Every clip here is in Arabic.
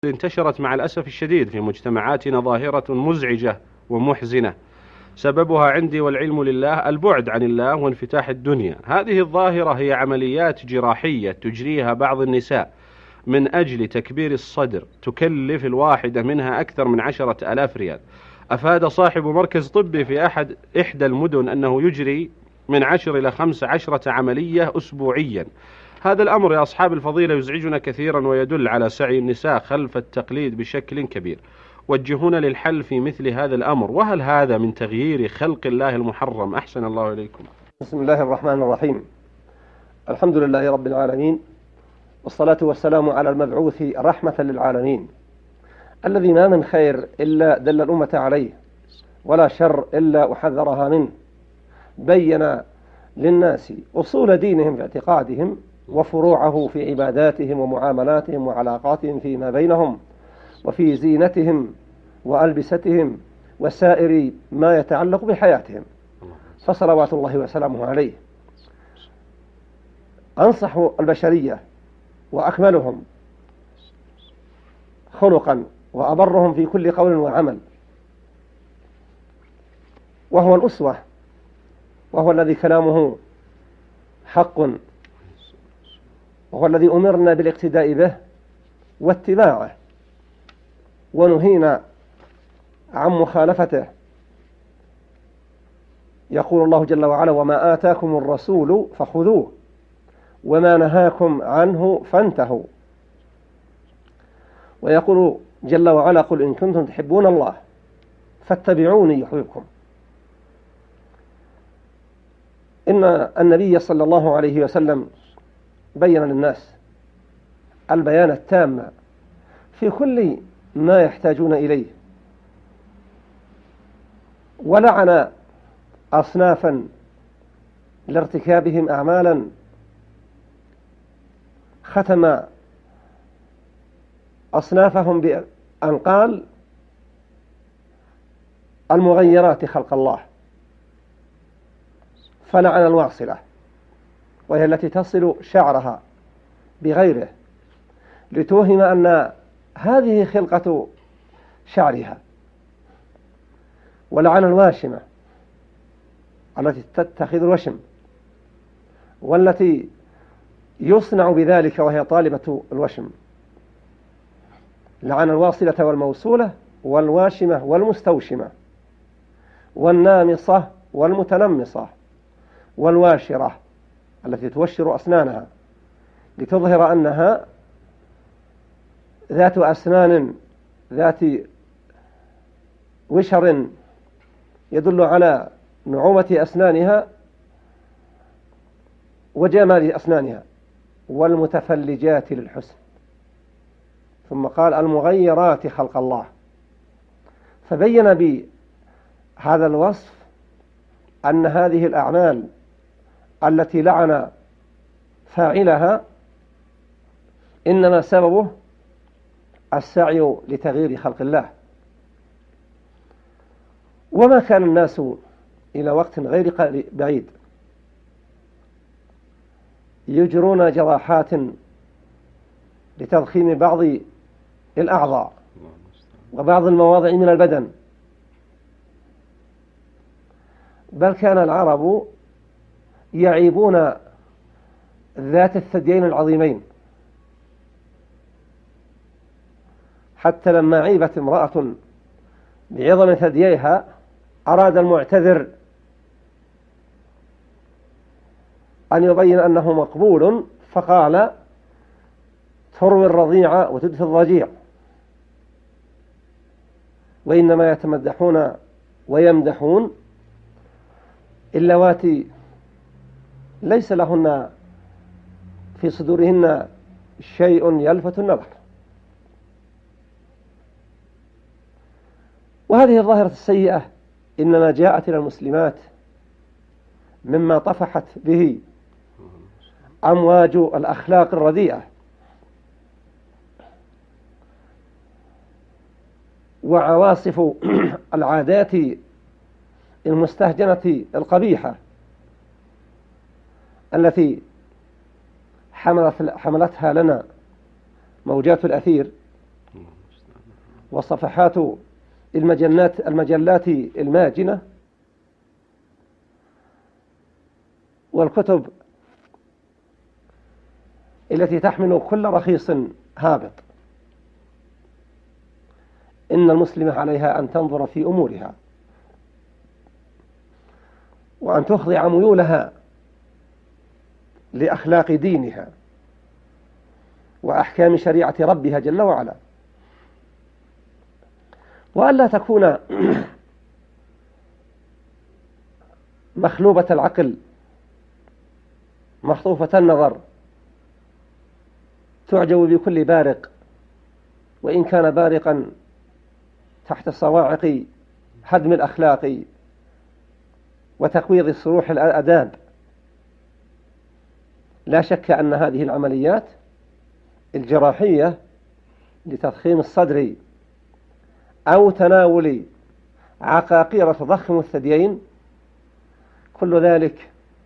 انتشرت مع الأسف الشديد في مجتمعاتنا ظاهرة مزعجة ومحزنة، سببها عندي والعلم لله البعد عن الله وانفتاح الدنيا. هذه الظاهرة هي عمليات جراحية تجريها بعض النساء من أجل تكبير الصدر، تكلف الواحدة منها أكثر من 10,000 ريال. أفاد صاحب مركز طبي في إحدى المدن أنه يجري من 10 إلى 15 عملية أسبوعيا. هذا الأمر يا أصحاب الفضيلة يزعجنا كثيرا ويدل على سعي النساء خلف التقليد بشكل كبير. وجهونا للحل في مثل هذا الأمر، وهل هذا من تغيير خلق الله المحرم؟ أحسن الله إليكم. بسم الله الرحمن الرحيم. الحمد لله رب العالمين، والصلاة والسلام على المبعوث رحمة للعالمين، الذي ما من خير إلا دل الأمة عليه، ولا شر إلا أحذرها منه. بين للناس أصول دينهم في اعتقادهم، وفروعه في عباداتهم ومعاملاتهم وعلاقاتهم فيما بينهم، وفي زينتهم وألبستهم وسائر ما يتعلق بحياتهم، فصلوات الله وسلامه عليه. أنصح البشرية وأكملهم خلقا وأبرهم في كل قول وعمل، وهو الأسوة، وهو الذي كلامه حق، وهو الذي أمرنا بالاقتداء به واتباعه، ونهينا عن مخالفته. يقول الله جل وعلا: وما آتاكم الرسول فخذوه وما نهاكم عنه فانتهوا. ويقول جل وعلا: قل إن كنتم تحبون الله فاتبعوني يحببكم. إن النبي صلى الله عليه وسلم بين للناس البيان التام في كل ما يحتاجون إليه، ولعن أصنافا لارتكابهم أعمالا ختم أصنافهم بأن قال: المغيرات خلق الله. فلعن الواصلة، وهي التي تصل شعرها بغيره لتوهم أن هذه خلقة شعرها. ولعن الواشمة التي تتخذ الوشم، والتي يصنع بذلك وهي طالبة الوشم. لعن الواصلة والموصولة والواشمة والمستوشمة والنامصة والمتنمصة والواشرة التي توشر أسنانها لتظهر أنها ذات أسنان ذات وشر يدل على نعومة أسنانها وجمال أسنانها. والمتفلجات للحسن. ثم قال: المغيرات خلق الله. فبين بهذا الوصف أن هذه الأعمال التي لعن فاعلها إنما سببه السعي لتغيير خلق الله. وما كان الناس إلى وقت غير بعيد يجرون جراحات لتضخيم بعض الأعضاء وبعض المواضع من البدن، بل كان العرب يعيبون ذات الثديين العظيمين، حتى لما عيبت امرأة بعظم ثدييها أراد المعتذر أن يبين أنه مقبول، فقال: تروي الرضيع وتدفي الضجيع. وإنما يتمدحون ويمدحون اللواتي ليس لهن في صدورهن شيء يلفت النظر. وهذه الظاهرة السيئة إنما جاءت إلى المسلمات مما طفحت به أمواج الأخلاق الرديئة وعواصف العادات المستهجنة القبيحة التي حملتها لنا موجات الأثير وصفحات المجلات الماجنة والكتب التي تحمل كل رخيص هابط. إن المسلم عليها أن تنظر في أمورها وأن تخضع ميولها لأخلاق دينها وأحكام شريعة ربها جل وعلا، وألا تكون مخلوبة العقل مخطوفة النظر تعجب بكل بارق وإن كان بارقا تحت صواعق هدم الأخلاق وتقويض الصروح الآداب. لا شك أن هذه العمليات الجراحية لتضخيم الصدر أو تناول عقاقير تضخم الثديين كل ذلك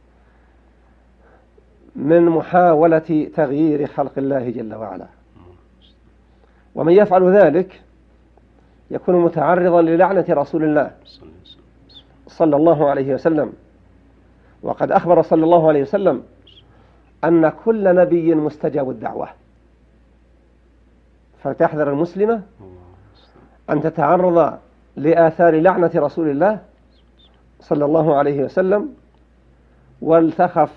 من محاولة تغيير خلق الله جل وعلا، ومن يفعل ذلك يكون متعرضا للعنة رسول الله صلى الله عليه وسلم. وقد أخبر صلى الله عليه وسلم أن كل نبي مستجاب الدعوة، فلتحذر المسلمة أن تتعرض لآثار لعنة رسول الله صلى الله عليه وسلم، ولتخف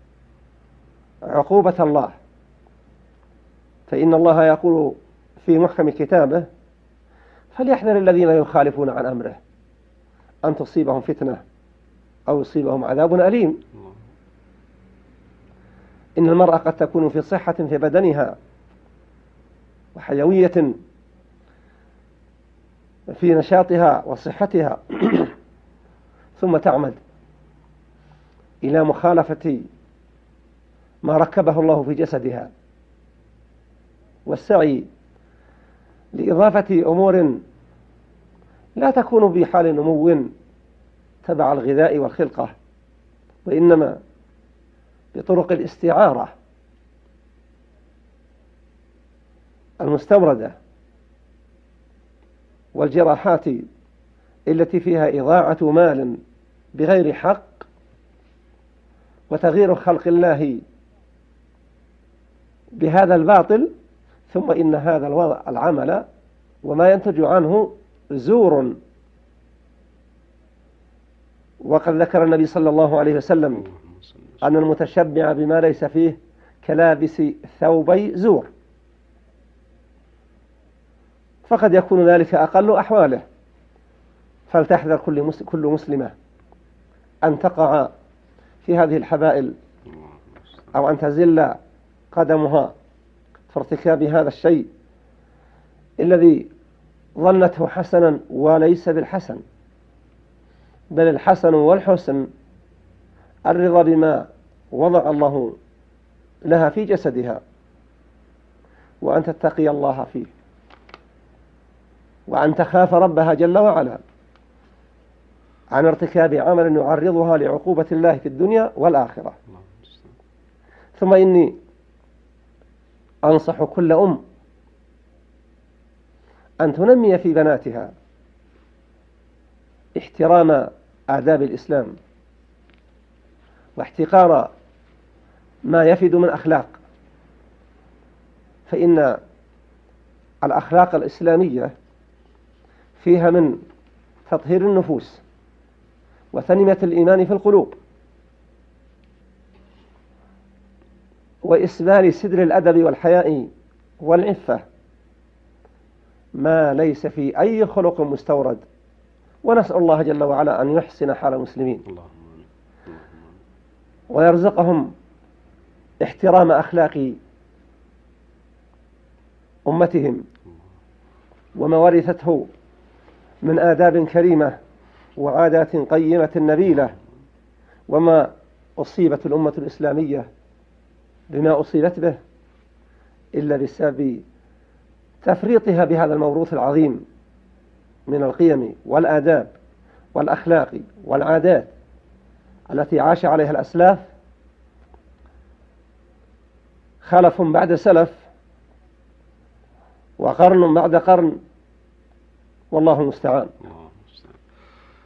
عقوبة الله، فإن الله يقول في محكم كتابه: فليحذر الذين يخالفون عن أمره أن تصيبهم فتنة أو يصيبهم عذاب أليم. إن المرأة قد تكون في صحة في بدنها وحيوية في نشاطها وصحتها ثم تعمد إلى مخالفة ما ركبه الله في جسدها والسعي لإضافة أمور لا تكون بحال نمو تبع الغذاء والخلقة، وإنما بطرق الاستعارة المستوردة والجراحات التي فيها إضاعة مال بغير حق وتغيير خلق الله بهذا الباطل، ثم إن هذا العمل وما ينتج عنه زور. وقد ذكر النبي صلى الله عليه وسلم أن المتشبع بما ليس فيه كلابس ثوبي زور، فقد يكون ذلك أقل أحواله. فلتحذر كل مسلمة أن تقع في هذه الحبائل أو أن تزل قدمها في ارتكاب هذا الشيء الذي ظنته حسنا وليس بالحسن، بل الحسن والحسن الرضا بما وضع الله لها في جسدها، وأن تتقي الله فيه، وأن تخاف ربها جل وعلا عن ارتكاب عمل يعرضها لعقوبة الله في الدنيا والآخرة. ثم إني أنصح كل أم أن تنمي في بناتها احترام آداب الإسلام واحتقار ما يفد من أخلاق، فإن الأخلاق الإسلامية فيها من تطهير النفوس وتنمية الإيمان في القلوب وإسبال سدر الأدب والحياء والعفة ما ليس في أي خلق مستورد. ونسأل الله جل وعلا أن يحسن حال المسلمين ويرزقهم احترام أخلاق أمتهم وما ورثته من آداب كريمة وعادات قيمة نبيلة، وما أصيبت الأمة الإسلامية بما أصيبت به إلا بسبب تفريطها بهذا الموروث العظيم من القيم والآداب والأخلاق والعادات التي عاش عليها الأسلاف خلف بعد سلف وقرن بعد قرن والله المستعان.